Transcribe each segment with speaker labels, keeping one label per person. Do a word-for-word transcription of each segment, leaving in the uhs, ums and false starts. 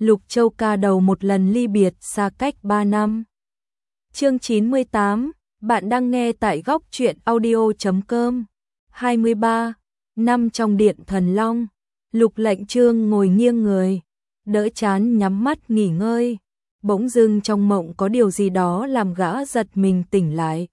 Speaker 1: Lục Châu ca đầu một lần ly biệt xa cách ba năm. Chương chín mươi tám, bạn đang nghe tại góc truyện audio chấm com. hai mươi ba năm trong điện Thần Long, Lục Lệnh Chương ngồi nghiêng người, đỡ chán nhắm mắt nghỉ ngơi. Bỗng dưng trong mộng có điều gì đó làm gã giật mình tỉnh lại.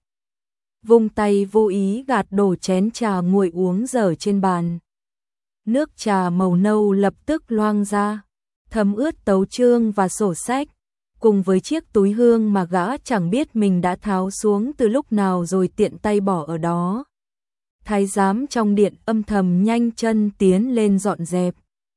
Speaker 1: Vung tay vô ý gạt đổ chén trà nguội uống dở trên bàn. Nước trà màu nâu lập tức loang ra, thấm ướt tấu chương và sổ sách, cùng với chiếc túi hương mà gã chẳng biết mình đã tháo xuống từ lúc nào rồi tiện tay bỏ ở đó. Thái giám trong điện âm thầm nhanh chân tiến lên dọn dẹp.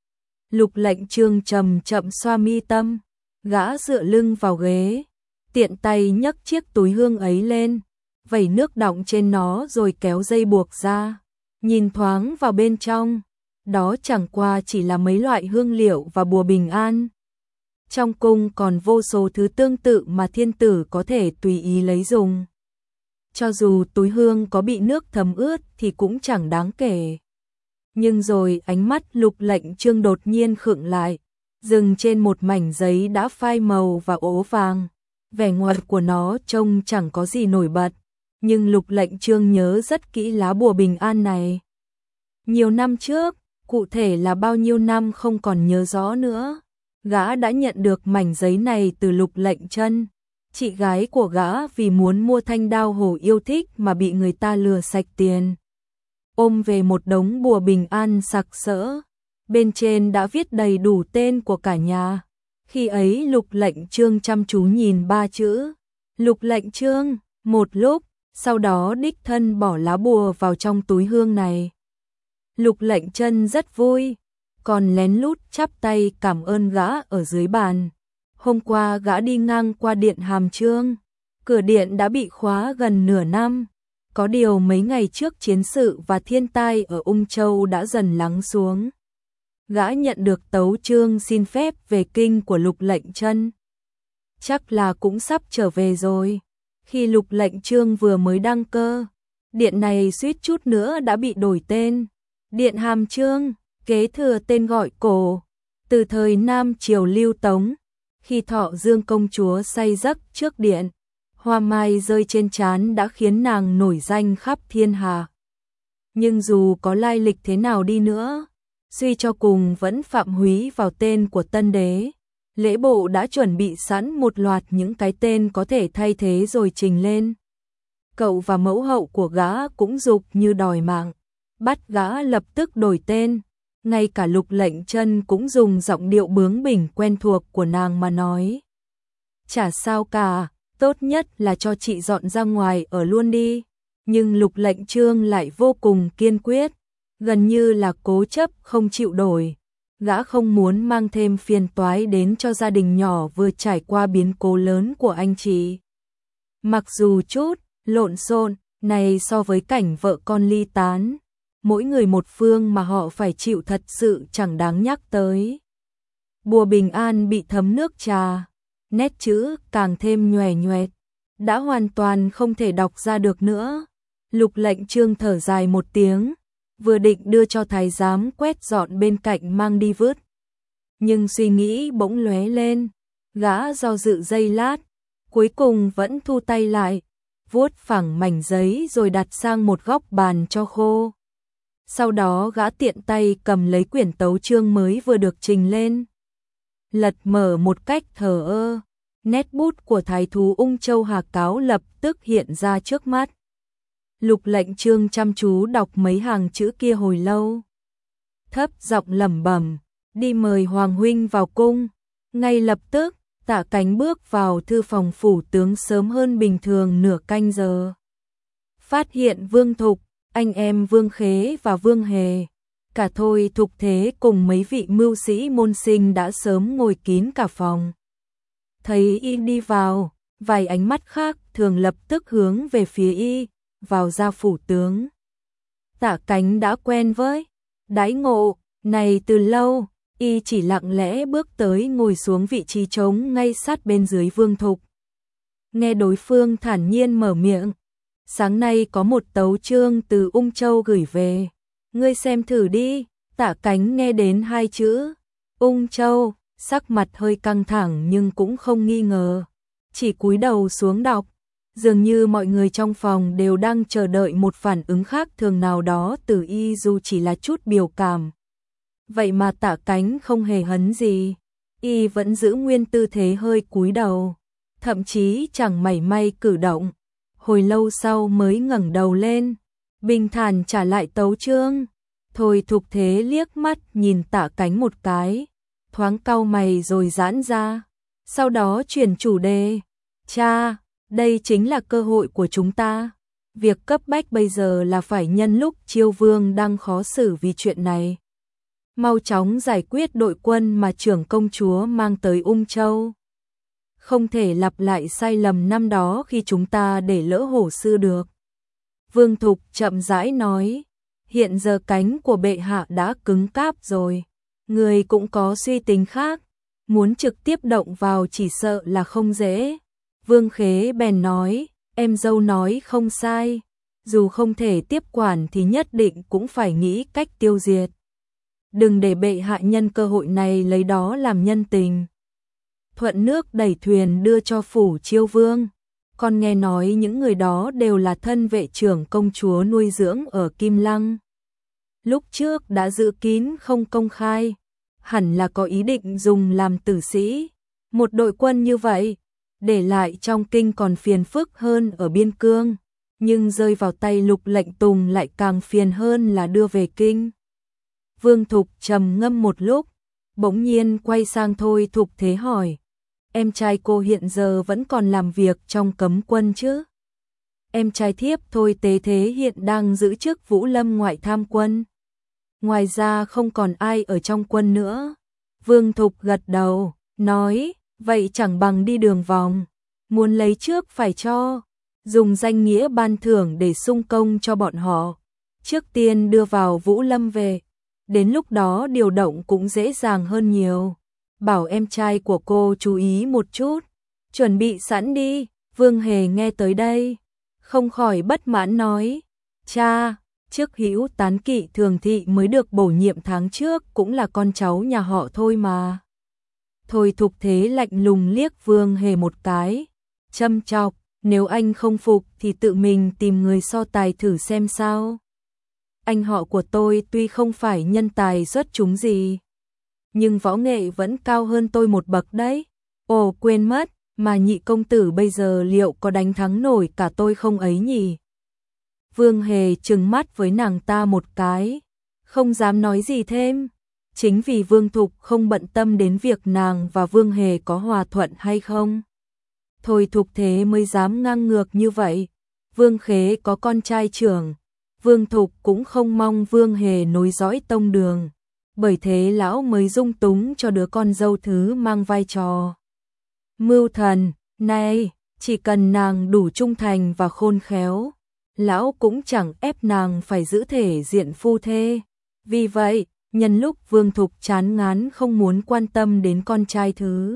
Speaker 1: Lục Lệnh Chương chậm chậm xoa mi tâm, gã dựa lưng vào ghế, tiện tay nhấc chiếc túi hương ấy lên, vẩy nước đọng trên nó rồi kéo dây buộc ra, nhìn thoáng vào bên trong. Đó chẳng qua chỉ là mấy loại hương liệu và bùa bình an. Trong cung còn vô số thứ tương tự mà thiên tử có thể tùy ý lấy dùng. Cho dù túi hương có bị nước thấm ướt thì cũng chẳng đáng kể. Nhưng rồi ánh mắt Lục Lệnh Chương đột nhiên khựng lại, dừng trên một mảnh giấy đã phai màu và ố vàng. Vẻ ngoài của nó trông chẳng có gì nổi bật, nhưng Lục Lệnh Chương nhớ rất kỹ lá bùa bình an này. Nhiều năm trước, cụ thể là bao nhiêu năm không còn nhớ rõ nữa, gã đã nhận được mảnh giấy này từ Lục Lệnh Chân, chị gái của gã vì muốn mua thanh đao hổ yêu thích mà bị người ta lừa sạch tiền. Ôm về một đống bùa bình an sặc sỡ, bên trên đã viết đầy đủ tên của cả nhà. Khi ấy Lục Lệnh Chương chăm chú nhìn ba chữ Lục Lệnh Chương một lúc, sau đó đích thân bỏ lá bùa vào trong túi hương này. Lục Lệnh Chân rất vui, còn lén lút chắp tay cảm ơn gã ở dưới bàn. Hôm qua gã đi ngang qua điện Hàm Chương, cửa điện đã bị khóa gần nửa năm. Có điều mấy ngày trước chiến sự và thiên tai ở Ung Châu đã dần lắng xuống. Gã nhận được tấu chương xin phép về kinh của Lục Lệnh Chân. Chắc là cũng sắp trở về rồi. Khi Lục Lệnh Chương vừa mới đăng cơ, điện này suýt chút nữa đã bị đổi tên. Điện Hàm Chương, kế thừa tên gọi cổ, từ thời Nam Triều Lưu Tống, khi Thọ Dương công chúa say giấc trước điện, hoa mai rơi trên trán đã khiến nàng nổi danh khắp thiên hạ. Nhưng dù có lai lịch thế nào đi nữa, suy cho cùng vẫn phạm húy vào tên của tân đế. Lễ bộ đã chuẩn bị sẵn một loạt những cái tên có thể thay thế rồi trình lên. Cậu và mẫu hậu của gã cũng giục như đòi mạng, bắt gã lập tức đổi tên. Ngay cả Lục Lệnh Chân cũng dùng giọng điệu bướng bỉnh quen thuộc của nàng mà nói. Chả sao cả, tốt nhất là cho chị dọn ra ngoài ở luôn đi. Nhưng Lục Lệnh Chương lại vô cùng kiên quyết, gần như là cố chấp không chịu đổi. Gã không muốn mang thêm phiền toái đến cho gia đình nhỏ vừa trải qua biến cố lớn của anh chị. Mặc dù chút lộn xộn này so với cảnh vợ con ly tán, mỗi người một phương mà họ phải chịu thật sự chẳng đáng nhắc tới. Bùa bình an bị thấm nước trà, nét chữ càng thêm nhòe nhoẹt, đã hoàn toàn không thể đọc ra được nữa. Lục Lệnh Chương thở dài một tiếng, vừa định đưa cho thái giám quét dọn bên cạnh mang đi vứt. Nhưng suy nghĩ bỗng lóe lên, gã do dự giây lát, cuối cùng vẫn thu tay lại, vuốt phẳng mảnh giấy rồi đặt sang một góc bàn cho khô. Sau đó gã tiện tay cầm lấy quyển tấu chương mới vừa được trình lên. Lật mở một cách thờ ơ, nét bút của thái thú Ung Châu Hà Cáo lập tức hiện ra trước mắt. Lục Lệnh Chương chăm chú đọc mấy hàng chữ kia hồi lâu. Thấp giọng lẩm bẩm, đi mời Hoàng huynh vào cung. Ngay lập tức, Tạ Cánh bước vào thư phòng phủ tướng sớm hơn bình thường nửa canh giờ. Phát hiện Vương Thục, anh em Vương Khế và Vương Hề, cả Thôi Thục Thế cùng mấy vị mưu sĩ môn sinh đã sớm ngồi kín cả phòng. Thấy y đi vào, vài ánh mắt khác thường lập tức hướng về phía y, vào ra phủ tướng. Tạ Cánh đã quen với đãi ngộ này từ lâu, y chỉ lặng lẽ bước tới ngồi xuống vị trí trống ngay sát bên dưới Vương Thục. Nghe đối phương thản nhiên mở miệng, sáng nay có một tấu chương từ Ung Châu gửi về, ngươi xem thử đi. Tạ Cánh nghe đến hai chữ Ung Châu, sắc mặt hơi căng thẳng nhưng cũng không nghi ngờ, chỉ cúi đầu xuống đọc. Dường như mọi người trong phòng đều đang chờ đợi một phản ứng khác thường nào đó từ y dù chỉ là chút biểu cảm. Vậy mà Tạ Cánh không hề hấn gì, y vẫn giữ nguyên tư thế hơi cúi đầu, thậm chí chẳng mảy may cử động. Hồi lâu sau mới ngẩng đầu lên, bình thản trả lại tấu chương. Thôi Thục Thế liếc mắt nhìn Tạ Cánh một cái, thoáng cau mày rồi giãn ra, sau đó chuyển chủ đề. Cha, đây chính là cơ hội của chúng ta. Việc cấp bách bây giờ là phải nhân lúc Chiêu Vương đang khó xử vì chuyện này, mau chóng giải quyết đội quân mà trưởng công chúa mang tới Ung Châu. Không thể lặp lại sai lầm năm đó khi chúng ta để lỡ hổ sư được. Vương Thục chậm rãi nói, hiện giờ cánh của bệ hạ đã cứng cáp rồi, người cũng có suy tính khác, muốn trực tiếp động vào chỉ sợ là không dễ. Vương Khế bèn nói, em dâu nói không sai, dù không thể tiếp quản thì nhất định cũng phải nghĩ cách tiêu diệt. Đừng để bệ hạ nhân cơ hội này lấy đó làm nhân tình. Thuận nước đẩy thuyền đưa cho phủ Chiêu Vương. Con nghe nói những người đó đều là thân vệ trưởng công chúa nuôi dưỡng ở Kim Lăng. Lúc trước đã dự kín không công khai, hẳn là có ý định dùng làm tử sĩ. Một đội quân như vậy, để lại trong kinh còn phiền phức hơn ở biên cương, nhưng rơi vào tay Lục Lệnh Tùng lại càng phiền hơn là đưa về kinh. Vương Thục trầm ngâm một lúc, bỗng nhiên quay sang Thôi Thục Thế hỏi, em trai cô hiện giờ vẫn còn làm việc trong cấm quân chứ? Em trai thiếp Thôi Tế Thế hiện đang giữ chức Vũ Lâm ngoại tham quân. Ngoài ra không còn ai ở trong quân nữa. Vương Thục gật đầu, nói, vậy chẳng bằng đi đường vòng, muốn lấy trước phải cho, dùng danh nghĩa ban thưởng để sung công cho bọn họ. Trước tiên đưa vào Vũ Lâm về, đến lúc đó điều động cũng dễ dàng hơn nhiều. Bảo em trai của cô chú ý một chút, chuẩn bị sẵn đi. Vương Hề nghe tới đây, không khỏi bất mãn nói, cha, trước Hữu Tán Kỵ Thường Thị mới được bổ nhiệm tháng trước cũng là con cháu nhà họ Thôi mà. Thôi Thục Thế lạnh lùng liếc Vương Hề một cái, châm chọc, nếu anh không phục thì tự mình tìm người so tài thử xem sao. Anh họ của tôi tuy không phải nhân tài xuất chúng gì, nhưng võ nghệ vẫn cao hơn tôi một bậc đấy. Ồ quên mất, mà nhị công tử bây giờ liệu có đánh thắng nổi cả tôi không ấy nhỉ? Vương Hề trừng mắt với nàng ta một cái, không dám nói gì thêm. Chính vì Vương Thục không bận tâm đến việc nàng và Vương Hề có hòa thuận hay không, Thôi Thục Thế mới dám ngang ngược như vậy. Vương Khế có con trai trưởng, Vương Thục cũng không mong Vương Hề nối dõi tông đường, bởi thế lão mới dung túng cho đứa con dâu thứ mang vai trò mưu thần này. Chỉ cần nàng đủ trung thành và khôn khéo, lão cũng chẳng ép nàng phải giữ thể diện phu thê. Vì vậy, nhân lúc Vương Thục chán ngán không muốn quan tâm đến con trai thứ,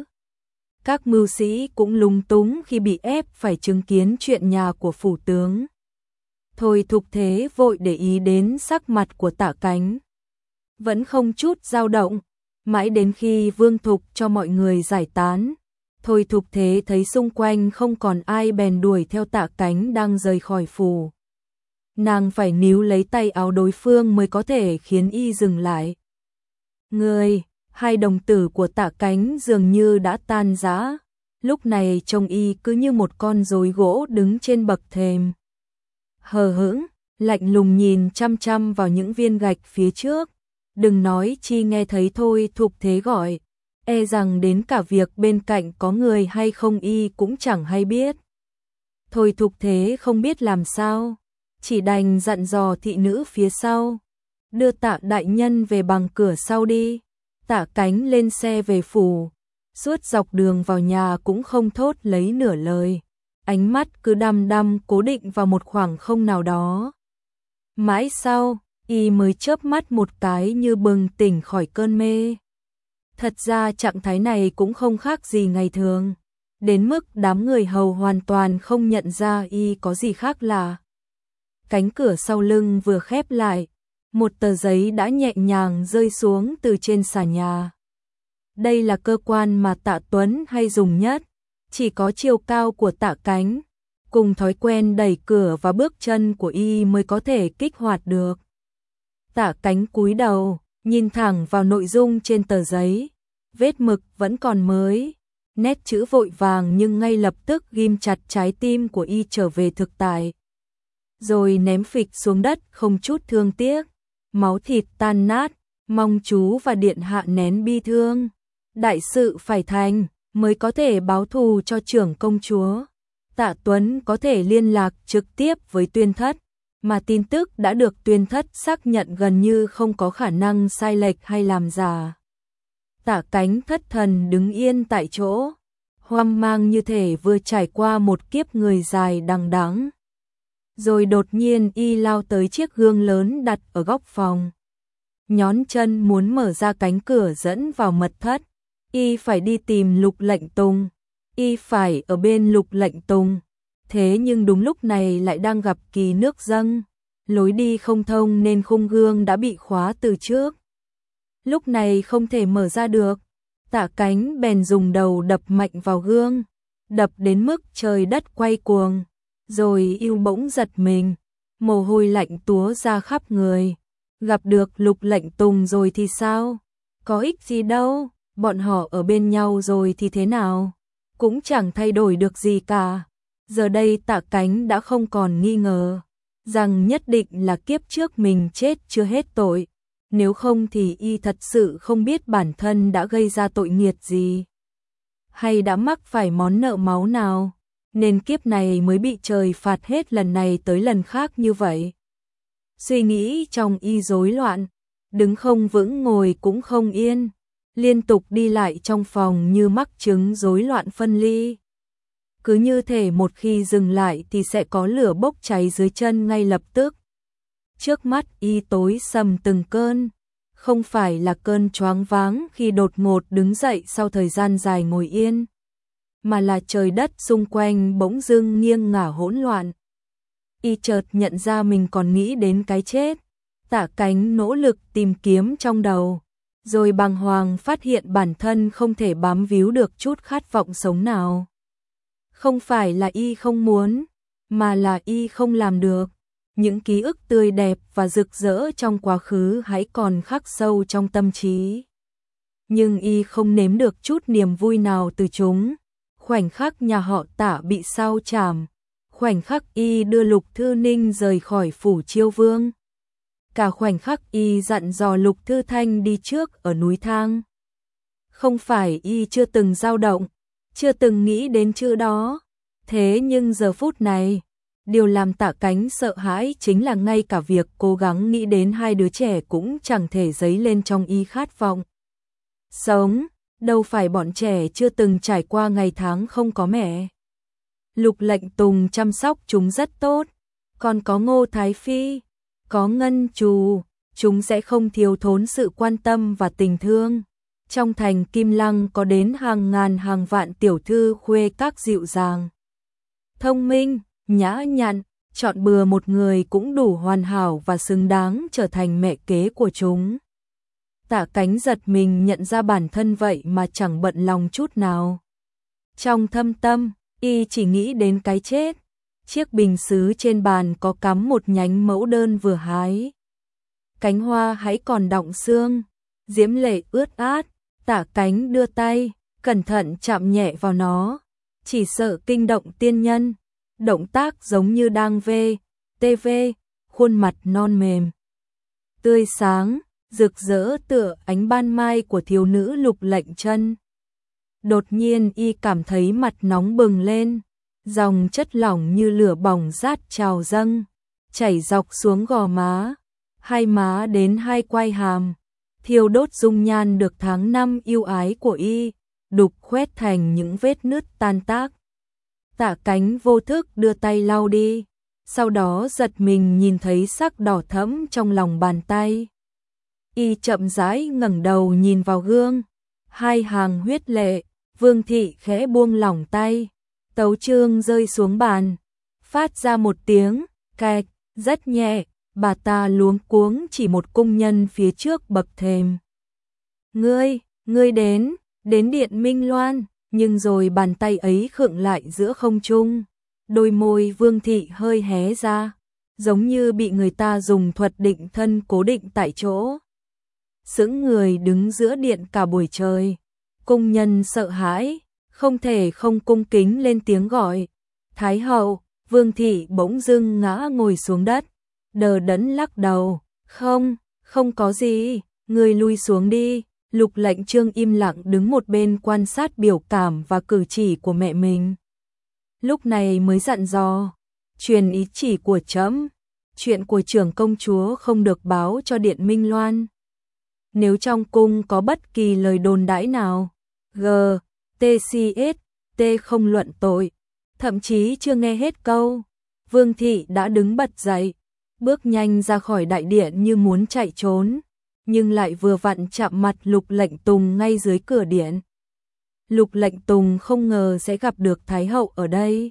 Speaker 1: các mưu sĩ cũng lúng túng khi bị ép phải chứng kiến chuyện nhà của phủ tướng. Thôi Thục Thế vội để ý đến sắc mặt của Tạ Cánh, vẫn không chút dao động, mãi đến khi Vương Thục cho mọi người giải tán, Thôi Thục Thế thấy xung quanh không còn ai bèn đuổi theo Tạ Cánh đang rời khỏi phủ. Nàng phải níu lấy tay áo đối phương mới có thể khiến y dừng lại. Người, hai đồng tử của Tạ Cánh dường như đã tan rã, lúc này trông y cứ như một con rối gỗ đứng trên bậc thềm. Hờ hững, lạnh lùng nhìn chăm chăm vào những viên gạch phía trước, đừng nói chi nghe thấy Thôi Thục Thế gọi, e rằng đến cả việc bên cạnh có người hay không y cũng chẳng hay biết. Thôi Thục Thế không biết làm sao, chỉ đành dặn dò thị nữ phía sau, đưa Tạ đại nhân về bằng cửa sau đi. Tạ Cánh lên xe về phủ, suốt dọc đường vào nhà cũng không thốt lấy nửa lời, ánh mắt cứ đăm đăm cố định vào một khoảng không nào đó. Mãi sau, y mới chớp mắt một cái như bừng tỉnh khỏi cơn mê. Thật ra trạng thái này cũng không khác gì ngày thường, đến mức đám người hầu hoàn toàn không nhận ra y có gì khác lạ. Cánh cửa sau lưng vừa khép lại, một tờ giấy đã nhẹ nhàng rơi xuống từ trên xà nhà. Đây là cơ quan mà Tạ Tuấn hay dùng nhất, chỉ có chiều cao của Tạ Cánh, cùng thói quen đẩy cửa và bước chân của y mới có thể kích hoạt được. Tạ Cánh cúi đầu, nhìn thẳng vào nội dung trên tờ giấy, vết mực vẫn còn mới, nét chữ vội vàng nhưng ngay lập tức ghim chặt trái tim của y trở về thực tại. Rồi ném phịch xuống đất không chút thương tiếc, máu thịt tan nát, mong chú và điện hạ nén bi thương. Đại sự phải thành, mới có thể báo thù cho trưởng công chúa. Tạ Tuấn có thể liên lạc trực tiếp với Tuyên Thất, mà tin tức đã được Tuyên Thất xác nhận gần như không có khả năng sai lệch hay làm giả. Tạ Cánh thất thần đứng yên tại chỗ, hoang mang như thể vừa trải qua một kiếp người dài đằng đẵng. Rồi đột nhiên y lao tới chiếc gương lớn đặt ở góc phòng. Nhón chân muốn mở ra cánh cửa dẫn vào mật thất. Y phải đi tìm Lục Lệnh Tùng. Y phải ở bên Lục Lệnh Tùng. Thế nhưng đúng lúc này lại đang gặp kỳ nước dâng. Lối đi không thông nên khung gương đã bị khóa từ trước. Lúc này không thể mở ra được. Tạ Cánh bèn dùng đầu đập mạnh vào gương. Đập đến mức trời đất quay cuồng. Rồi yêu bỗng giật mình. Mồ hôi lạnh túa ra khắp người. Gặp được Lục Lệnh Tùng rồi thì sao? Có ích gì đâu. Bọn họ ở bên nhau rồi thì thế nào? Cũng chẳng thay đổi được gì cả. Giờ đây Tạ Cánh đã không còn nghi ngờ rằng nhất định là kiếp trước mình chết chưa hết tội. Nếu không thì y thật sự không biết bản thân đã gây ra tội nghiệt gì, hay đã mắc phải món nợ máu nào, nên kiếp này mới bị trời phạt hết lần này tới lần khác như vậy. Suy nghĩ trong y rối loạn, đứng không vững ngồi cũng không yên, liên tục đi lại trong phòng như mắc chứng rối loạn phân ly. Cứ như thể một khi dừng lại thì sẽ có lửa bốc cháy dưới chân ngay lập tức. Trước mắt y tối sầm từng cơn, không phải là cơn choáng váng khi đột ngột đứng dậy sau thời gian dài ngồi yên, mà là trời đất xung quanh bỗng dưng nghiêng ngả hỗn loạn. Y chợt nhận ra mình còn nghĩ đến cái chết. Tạ Cánh nỗ lực tìm kiếm trong đầu, rồi bàng hoàng phát hiện bản thân không thể bám víu được chút khát vọng sống nào. Không phải là y không muốn, mà là y không làm được. Những ký ức tươi đẹp và rực rỡ trong quá khứ hãy còn khắc sâu trong tâm trí. Nhưng y không nếm được chút niềm vui nào từ chúng. Khoảnh khắc nhà họ Tạ bị sao chảm, khoảnh khắc y đưa Lục Thư Ninh rời khỏi phủ Chiêu Vương, cả khoảnh khắc y dặn dò Lục Thư Thanh đi trước ở núi Thang. Không phải y chưa từng dao động, chưa từng nghĩ đến chữ đó. Thế nhưng giờ phút này, điều làm Tạ Cánh sợ hãi chính là ngay cả việc cố gắng nghĩ đến hai đứa trẻ cũng chẳng thể dấy lên trong y khát vọng sống. Đâu phải bọn trẻ chưa từng trải qua ngày tháng không có mẹ. Lục Lệnh Tùng chăm sóc chúng rất tốt, còn có Ngô Thái Phi, có Ngân Trù, chúng sẽ không thiếu thốn sự quan tâm và tình thương. Trong thành Kim Lăng có đến hàng ngàn hàng vạn tiểu thư khuê các dịu dàng, thông minh, nhã nhặn, chọn bừa một người cũng đủ hoàn hảo và xứng đáng trở thành mẹ kế của chúng. Tạ Cánh giật mình nhận ra bản thân vậy mà chẳng bận lòng chút nào. Trong thâm tâm, y chỉ nghĩ đến cái chết. Chiếc bình sứ trên bàn có cắm một nhánh mẫu đơn vừa hái. Cánh hoa hãy còn đọng sương, diễm lệ ướt át. Tạ Cánh đưa tay, cẩn thận chạm nhẹ vào nó, chỉ sợ kinh động tiên nhân. Động tác giống như đang vê, tê vê, khuôn mặt non mềm, tươi sáng, rực rỡ tựa ánh ban mai của thiếu nữ Lục Lệnh Chân. Đột nhiên y cảm thấy mặt nóng bừng lên, dòng chất lỏng như lửa bỏng rát trào dâng, chảy dọc xuống gò má, hai má đến hai quai hàm, thiêu đốt dung nhan được tháng năm yêu ái của y, đục khoét thành những vết nứt tan tác. Tạ Cánh vô thức đưa tay lau đi, sau đó giật mình nhìn thấy sắc đỏ thẫm trong lòng bàn tay. Y chậm rãi ngẩng đầu nhìn vào gương, hai hàng huyết lệ. Vương thị khẽ buông lỏng tay, tấu chương rơi xuống bàn, phát ra một tiếng kẹt rất nhẹ. Bà ta luống cuống chỉ một cung nhân phía trước bậc thềm. Ngươi, ngươi đến, đến Điện Minh Loan, nhưng rồi bàn tay ấy khựng lại giữa không trung. Đôi môi Vương Thị hơi hé ra, giống như bị người ta dùng thuật định thân cố định tại chỗ. Sững người đứng giữa điện cả buổi trời. Cung nhân sợ hãi, không thể không cung kính lên tiếng gọi. Thái hậu. Vương Thị bỗng dưng ngã ngồi xuống đất, đờ đẫn lắc đầu. Không, không có gì, người lui xuống đi. Lục Lệnh Chương im lặng đứng một bên quan sát biểu cảm và cử chỉ của mẹ mình. Lúc này mới dặn dò, truyền ý chỉ của trẫm, chuyện của trưởng công chúa không được báo cho Điện Minh Loan. Nếu trong cung có bất kỳ lời đồn đãi nào, G, T C S, T không luận tội. Thậm chí chưa nghe hết câu, Vương Thị đã đứng bật dậy, bước nhanh ra khỏi đại điện như muốn chạy trốn, nhưng lại vừa vặn chạm mặt Lục Lệnh Tùng ngay dưới cửa điện. Lục Lệnh Tùng không ngờ sẽ gặp được Thái hậu ở đây.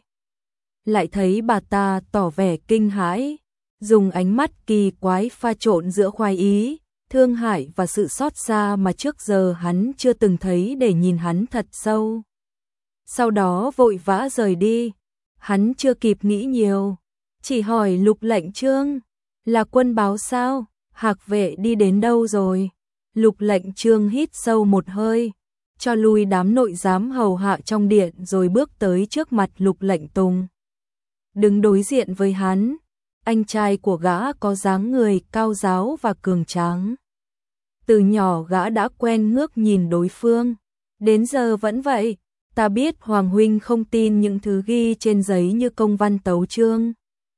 Speaker 1: Lại thấy bà ta tỏ vẻ kinh hãi, dùng ánh mắt kỳ quái pha trộn giữa khoái ý, thương hại và sự xót xa mà trước giờ hắn chưa từng thấy để nhìn hắn thật sâu. Sau đó vội vã rời đi, hắn chưa kịp nghĩ nhiều, chỉ hỏi Lục Lệnh Chương, là quân báo sao, Hạc vệ đi đến đâu rồi? Lục Lệnh Chương hít sâu một hơi, cho lui đám nội giám hầu hạ trong điện rồi bước tới trước mặt Lục Lệnh Tùng. Đứng đối diện với hắn, anh trai của gã có dáng người cao ráo và cường tráng. Từ nhỏ gã đã quen ngước nhìn đối phương, đến giờ vẫn vậy. Ta biết Hoàng huynh không tin những thứ ghi trên giấy như công văn tấu chương.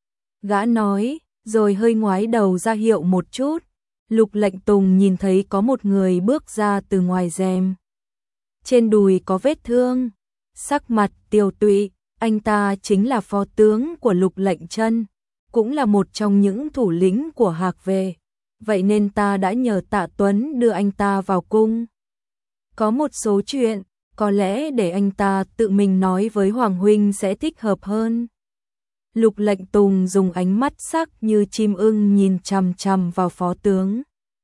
Speaker 1: Gã nói, rồi hơi ngoái đầu ra hiệu một chút. Lục Lệnh Tùng nhìn thấy có một người bước ra từ ngoài rèm. Trên đùi có vết thương, sắc mặt tiều tụy, anh ta chính là phó tướng của Lục Lệnh Chân, cũng là một trong những thủ lĩnh của Hạc vệ. Vậy nên ta đã nhờ Tạ Tuấn đưa anh ta vào cung. Có một số chuyện, có lẽ để anh ta tự mình nói với Hoàng huynh sẽ thích hợp hơn. Lục Lệnh Tùng dùng ánh mắt sắc như chim ưng nhìn chằm chằm vào phó tướng.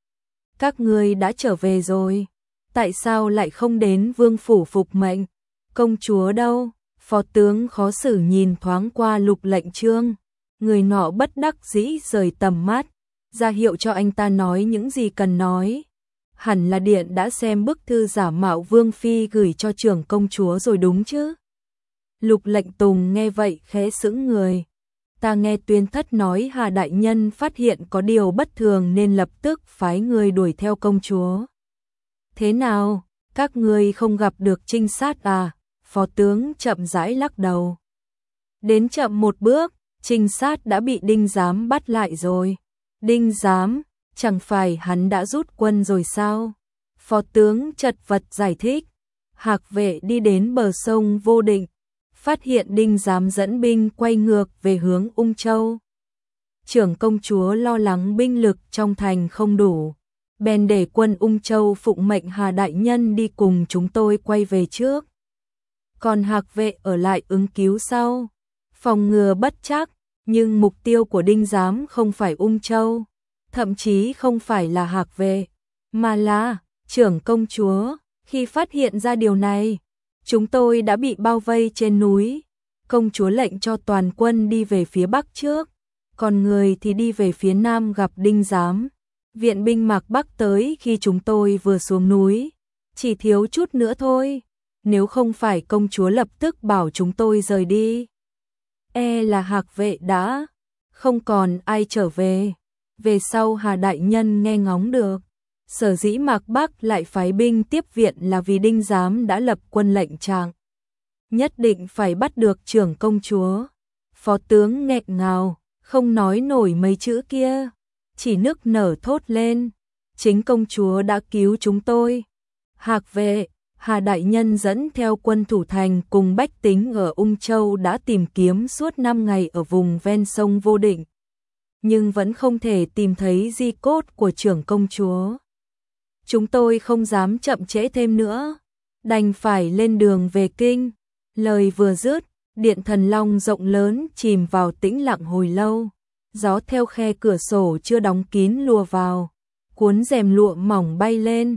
Speaker 1: Các ngươi đã trở về rồi, tại sao lại không đến vương phủ phục mệnh? Công chúa đâu? Phó tướng khó xử nhìn thoáng qua Lục Lệnh Chương, người nọ bất đắc dĩ rời tầm mắt, ra hiệu cho anh ta nói những gì cần nói. Hẳn là điện đã xem bức thư giả mạo Vương Phi gửi cho trưởng công chúa rồi đúng chứ? Lục Lệnh Tùng nghe vậy khẽ sững người. Ta nghe Tuyên Thất nói Hà đại nhân phát hiện có điều bất thường nên lập tức phái người đuổi theo công chúa. Thế nào, các ngươi không gặp được trinh sát à? Phó tướng chậm rãi lắc đầu. Đến chậm một bước, trinh sát đã bị Đinh Giám bắt lại rồi. Đinh Giám? Chẳng phải hắn đã rút quân rồi sao? Phó tướng chật vật giải thích. Hạc vệ đi đến bờ sông Vô Định, phát hiện Đinh Giám dẫn binh quay ngược về hướng Ung Châu. Trưởng công chúa lo lắng binh lực trong thành không đủ, bèn để quân Ung Châu phụng mệnh Hà đại nhân đi cùng chúng tôi quay về trước. Còn Hạc vệ ở lại ứng cứu sau, phòng ngừa bất trắc, nhưng mục tiêu của Đinh Giám không phải Ung Châu. Thậm chí không phải là Hạc vệ, mà là trưởng công chúa. Khi phát hiện ra điều này, chúng tôi đã bị bao vây trên núi. Công chúa lệnh cho toàn quân đi về phía bắc trước, còn người thì đi về phía nam gặp Đinh Giám. Viện binh mạc Bắc tới khi chúng tôi vừa xuống núi, chỉ thiếu chút nữa thôi. Nếu không phải công chúa lập tức bảo chúng tôi rời đi, e là Hạc vệ đã không còn ai trở về. Về sau Hà đại nhân nghe ngóng được, sở dĩ Mạc Bắc lại phái binh tiếp viện là vì Đinh Giám đã lập quân lệnh trạng, nhất định phải bắt được trưởng công chúa. Phó tướng nghẹn ngào, không nói nổi mấy chữ kia, chỉ nức nở thốt lên, chính công chúa đã cứu chúng tôi. Hạc vệ, Hà đại nhân dẫn theo quân thủ thành cùng bách tính ở Ung Châu đã tìm kiếm suốt năm ngày ở vùng ven sông Vô Định, nhưng vẫn không thể tìm thấy di cốt của trưởng công chúa. Chúng tôi không dám chậm trễ thêm nữa, đành phải lên đường về kinh. Lời vừa dứt, điện Thần Long rộng lớn chìm vào tĩnh lặng hồi lâu. Gió theo khe cửa sổ chưa đóng kín lùa vào, cuốn rèm lụa mỏng bay lên.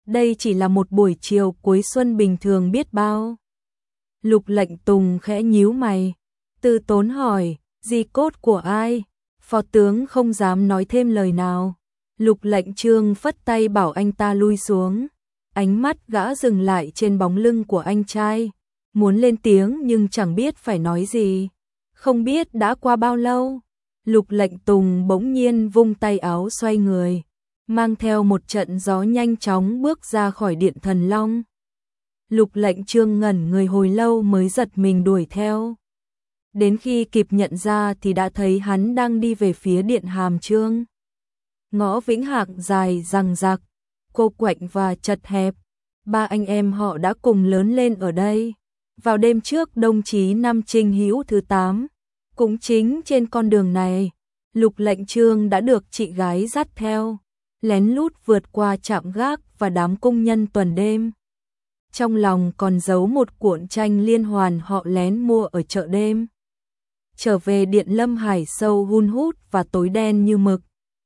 Speaker 1: đây chỉ là một buổi chiều cuối xuân bình thường biết bao. Lục Lệnh Tùng khẽ nhíu mày, từ tốn hỏi, di cốt của ai? Phó tướng không dám nói thêm lời nào. Lục Lệnh Trương phất tay bảo anh ta lui xuống. Ánh mắt gã dừng lại trên bóng lưng của anh trai, muốn lên tiếng nhưng chẳng biết phải nói gì. Không biết đã qua bao lâu, Lục Lệnh Tùng bỗng nhiên vung tay áo xoay người, mang theo một trận gió nhanh chóng bước ra khỏi Điện Thần Long. Lục Lệnh Trương ngẩn người hồi lâu mới giật mình đuổi theo. Đến khi kịp nhận ra thì đã thấy hắn đang đi về phía Điện Hàm Chương. Ngõ Vĩnh Hạc dài dằng dặc, cô quạnh và chật hẹp. Ba anh em họ đã cùng lớn lên ở đây. Vào đêm trước Đông Chí năm Trinh Hữu thứ tám, cũng chính trên con đường này, Lục Lệnh Trương đã được chị gái dắt theo, lén lút vượt qua trạm gác và đám công nhân tuần đêm. Trong lòng còn giấu một cuộn tranh liên hoàn họ lén mua ở chợ đêm. Trở về Điện Lâm Hải sâu hun hút và tối đen như mực.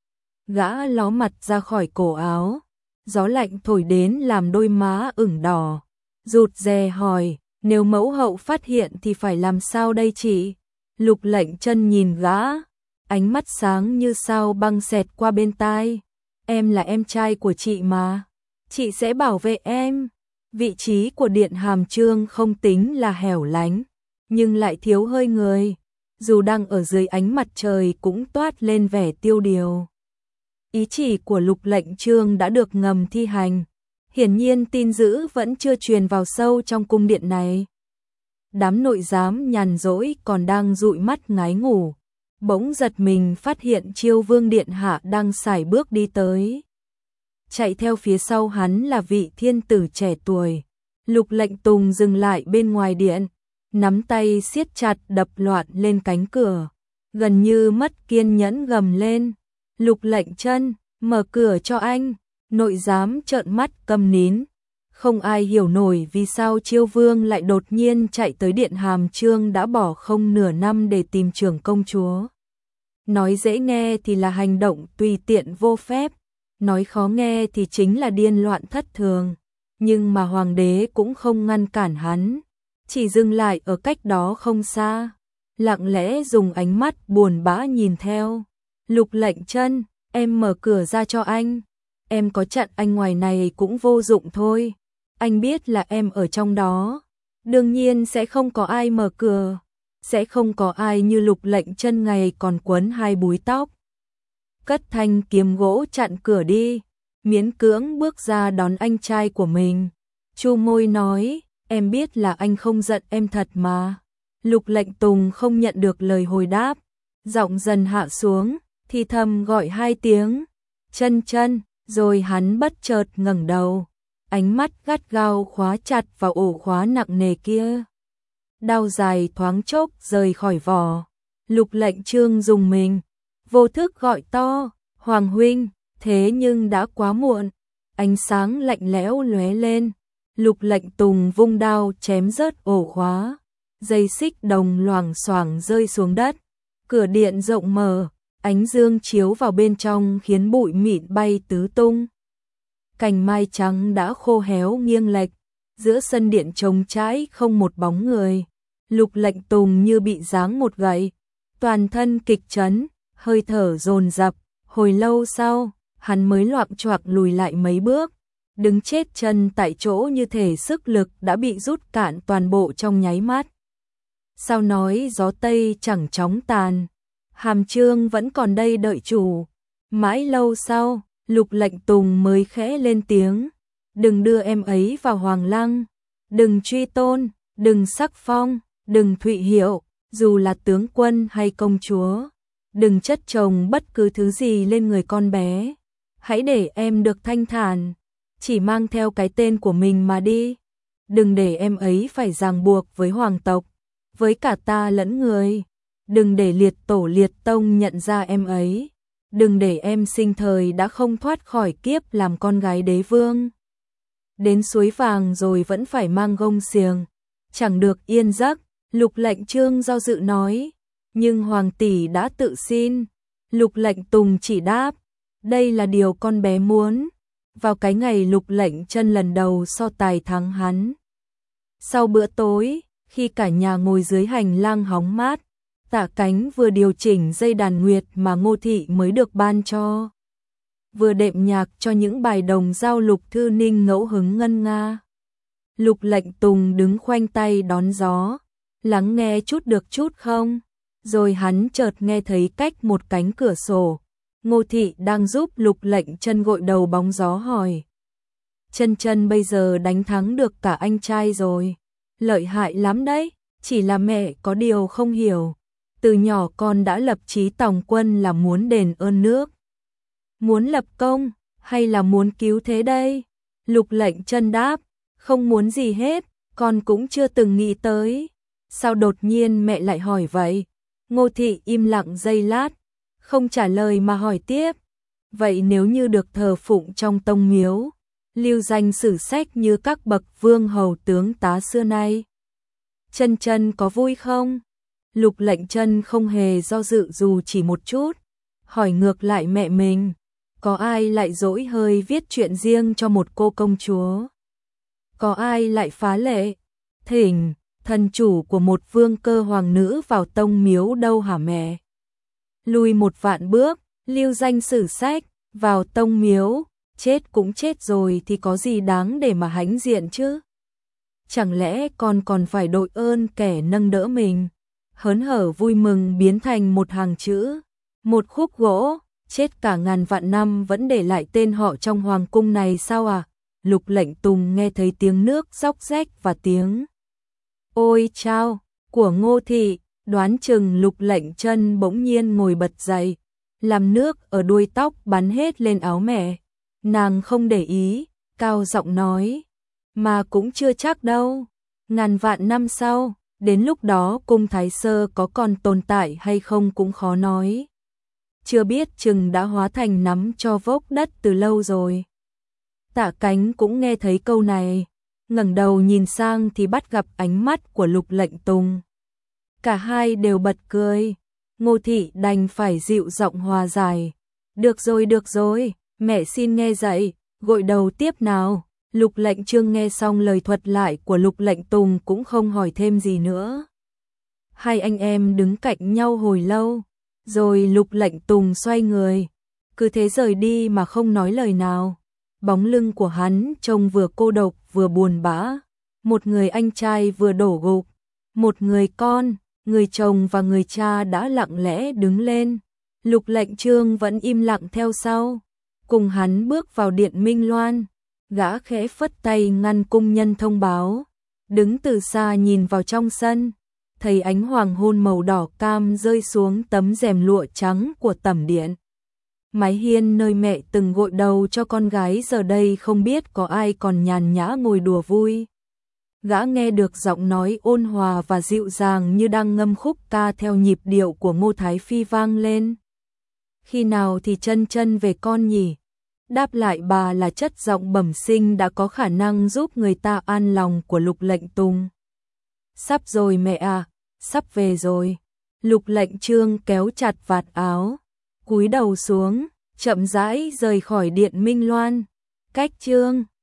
Speaker 1: Gã ló mặt ra khỏi cổ áo, gió lạnh thổi đến làm đôi má ửng đỏ. Rụt rè hỏi, nếu mẫu hậu phát hiện thì phải làm sao đây chị? Lục Lệnh Chân nhìn gã, ánh mắt sáng như sao băng xẹt qua bên tai. Em là em trai của chị mà, chị sẽ bảo vệ em. Vị trí của Điện Hàm Chương không tính là hẻo lánh, nhưng lại thiếu hơi người. Dù đang ở dưới ánh mặt trời cũng toát lên vẻ tiêu điều. Ý chỉ của Lục Lệnh Trương đã được ngầm thi hành. Hiển nhiên tin dữ vẫn chưa truyền vào sâu trong cung điện này. Đám nội giám nhàn rỗi còn đang dụi mắt ngái ngủ, bỗng giật mình phát hiện Chiêu Vương điện hạ đang sải bước đi tới. Chạy theo phía sau hắn là vị thiên tử trẻ tuổi. Lục Lệnh Tùng dừng lại bên ngoài điện, nắm tay siết chặt đập loạn lên cánh cửa, gần như mất kiên nhẫn gầm lên. Lục Lệnh Chân, mở cửa cho anh. Nội giám trợn mắt câm nín. Không ai hiểu nổi vì sao Chiêu Vương lại đột nhiên chạy tới Điện Hàm Chương đã bỏ không nửa năm để tìm trưởng công chúa. Nói dễ nghe thì là hành động tùy tiện vô phép, nói khó nghe thì chính là điên loạn thất thường. Nhưng mà hoàng đế cũng không ngăn cản hắn, chỉ dừng lại ở cách đó không xa, lặng lẽ dùng ánh mắt buồn bã nhìn theo. Lục Lệnh Chân, em mở cửa ra cho anh. Em có chặn anh ngoài này cũng vô dụng thôi. Anh biết là em ở trong đó. Đương nhiên sẽ không có ai mở cửa. Sẽ không có ai như Lục Lệnh Chân ngày còn quấn hai búi tóc. Cất thanh kiếm gỗ chặn cửa đi. Miễn cưỡng bước ra đón anh trai của mình. Chu môi nói, em biết là anh không giận em thật mà. Lục Lệnh Tùng không nhận được lời hồi đáp. Giọng dần hạ xuống, thì thầm gọi hai tiếng. Chân Chân. Rồi hắn bất chợt ngẩng đầu, ánh mắt gắt gao khóa chặt vào ổ khóa nặng nề kia. Đao dài thoáng chốc rời khỏi vỏ. Lục Lệnh Trương dùng mình, vô thức gọi to, Hoàng huynh, thế nhưng đã quá muộn. Ánh sáng lạnh lẽo lóe lên, Lục Lệnh Tùng vung đao chém rớt ổ khóa, dây xích đồng loảng xoảng rơi xuống đất. Cửa điện rộng mở, ánh dương chiếu vào bên trong khiến bụi mịn bay tứ tung. Cành mai trắng đã khô héo nghiêng lệch, giữa sân điện trống trải không một bóng người. Lục Lệnh Tùng như bị giáng một gậy, toàn thân kịch chấn, hơi thở dồn dập. Hồi lâu sau, hắn mới loạng choạng lùi lại mấy bước, đứng chết chân tại chỗ như thể sức lực đã bị rút cạn toàn bộ trong nháy mắt. Sao nói gió Tây chẳng chóng tàn, Hàm Chương vẫn còn đây đợi chủ. Mãi lâu sau, Lục Lệnh Tùng mới khẽ lên tiếng, đừng đưa em ấy vào Hoàng Lăng, đừng truy tôn, đừng sắc phong, đừng thụy hiệu, dù là tướng quân hay công chúa, đừng chất chồng bất cứ thứ gì lên người con bé. Hãy để em được thanh thản, chỉ mang theo cái tên của mình mà đi. Đừng để em ấy phải ràng buộc với hoàng tộc, với cả ta lẫn người. Đừng để liệt tổ liệt tông nhận ra em ấy. Đừng để em sinh thời đã không thoát khỏi kiếp làm con gái đế vương. Đến suối vàng rồi vẫn phải mang gông xiềng, chẳng được yên giấc. Lục Lệnh Trương do dự nói, nhưng hoàng tỷ đã tự xin. Lục Lệnh Tùng chỉ đáp, đây là điều con bé muốn. vào cái ngày Lục Lệnh Chân lần đầu so tài thắng hắn. Sau bữa tối, khi cả nhà ngồi dưới hành lang hóng mát, Tạ Cánh vừa điều chỉnh dây đàn nguyệt mà Ngô Thị mới được ban cho, vừa đệm nhạc cho những bài đồng dao Lục Thư Ninh ngẫu hứng ngân nga. Lục Lệnh Tùng đứng khoanh tay đón gió, lắng nghe chút được chút không, rồi hắn chợt nghe thấy cách một cánh cửa sổ, Ngô Thị đang giúp Lục Lệnh Chân gội đầu bóng gió hỏi: Chân Chân bây giờ đánh thắng được cả anh trai rồi, lợi hại lắm đấy, chỉ là mẹ có điều không hiểu, từ nhỏ con đã lập chí tòng quân là muốn đền ơn nước, muốn lập công, hay là muốn cứu thế đây? Lục Lệnh Chân đáp: không muốn gì hết, con cũng chưa từng nghĩ tới. Sao đột nhiên mẹ lại hỏi vậy? Ngô Thị im lặng giây lát, không trả lời mà hỏi tiếp: vậy nếu như được thờ phụng trong tông miếu, lưu danh sử sách như các bậc vương hầu tướng tá xưa nay, Chân Chân có vui không? Lục Lệnh Chân không hề do dự dù chỉ một chút, hỏi ngược lại mẹ mình: có ai lại dỗi hơi viết chuyện riêng cho một cô công chúa? Có ai lại phá lệ thỉnh thần chủ của một vương cơ hoàng nữ vào tông miếu đâu hả mẹ? Lùi một vạn bước, lưu danh sử sách, vào tông miếu, chết cũng chết rồi thì có gì đáng để mà hãnh diện chứ? Chẳng lẽ con còn phải đội ơn kẻ nâng đỡ mình? Hớn hở vui mừng biến thành một hàng chữ, một khúc gỗ, chết cả ngàn vạn năm vẫn để lại tên họ trong hoàng cung này sao à? Lục Lệnh Tùng nghe thấy tiếng nước róc rách và tiếng ôi chao của Ngô Thị, đoán chừng Lục Lệnh Chân bỗng nhiên ngồi bật dậy, làm nước ở đuôi tóc bắn hết lên áo mẹ. Nàng không để ý, cao giọng nói: mà cũng chưa chắc đâu, ngàn vạn năm sau, đến lúc đó cung Thái Sơ có còn tồn tại hay không cũng khó nói. Chưa biết chừng đã hóa thành nắm cho vốc đất từ lâu rồi. Tạ Cánh cũng nghe thấy câu này, ngẩng đầu nhìn sang thì bắt gặp ánh mắt của Lục Lệnh Tùng. Cả hai đều bật cười, Ngô Thị đành phải dịu giọng hòa giải: được rồi được rồi, mẹ xin nghe dạy, gội đầu tiếp nào. Lục Lệnh Chương nghe xong lời thuật lại của Lục Lệnh Tùng cũng không hỏi thêm gì nữa. Hai anh em đứng cạnh nhau hồi lâu, rồi Lục Lệnh Tùng xoay người, cứ thế rời đi mà không nói lời nào. Bóng lưng của hắn trông vừa cô độc vừa buồn bã, một người anh trai vừa đổ gục, một người con, người chồng và người cha đã lặng lẽ đứng lên. Lục Lệnh Chương vẫn im lặng theo sau, cùng hắn bước vào điện Minh Loan. Gã khẽ phất tay ngăn cung nhân thông báo, đứng từ xa nhìn vào trong sân, thấy ánh hoàng hôn màu đỏ cam rơi xuống tấm rèm lụa trắng của tẩm điện. Mái hiên nơi mẹ từng gội đầu cho con gái giờ đây không biết có ai còn nhàn nhã ngồi đùa vui. Gã nghe được giọng nói ôn hòa và dịu dàng như đang ngâm khúc ca theo nhịp điệu của Ngô Thái Phi vang lên. Khi nào thì Chân Chân về con nhỉ? Đáp lại bà là chất giọng bẩm sinh đã có khả năng giúp người ta an lòng của Lục Lệnh Tùng. Sắp rồi mẹ à, sắp về rồi. Lục Lệnh Chương kéo chặt vạt áo, cúi đầu xuống, chậm rãi rời khỏi điện Minh Loan. Cách Chương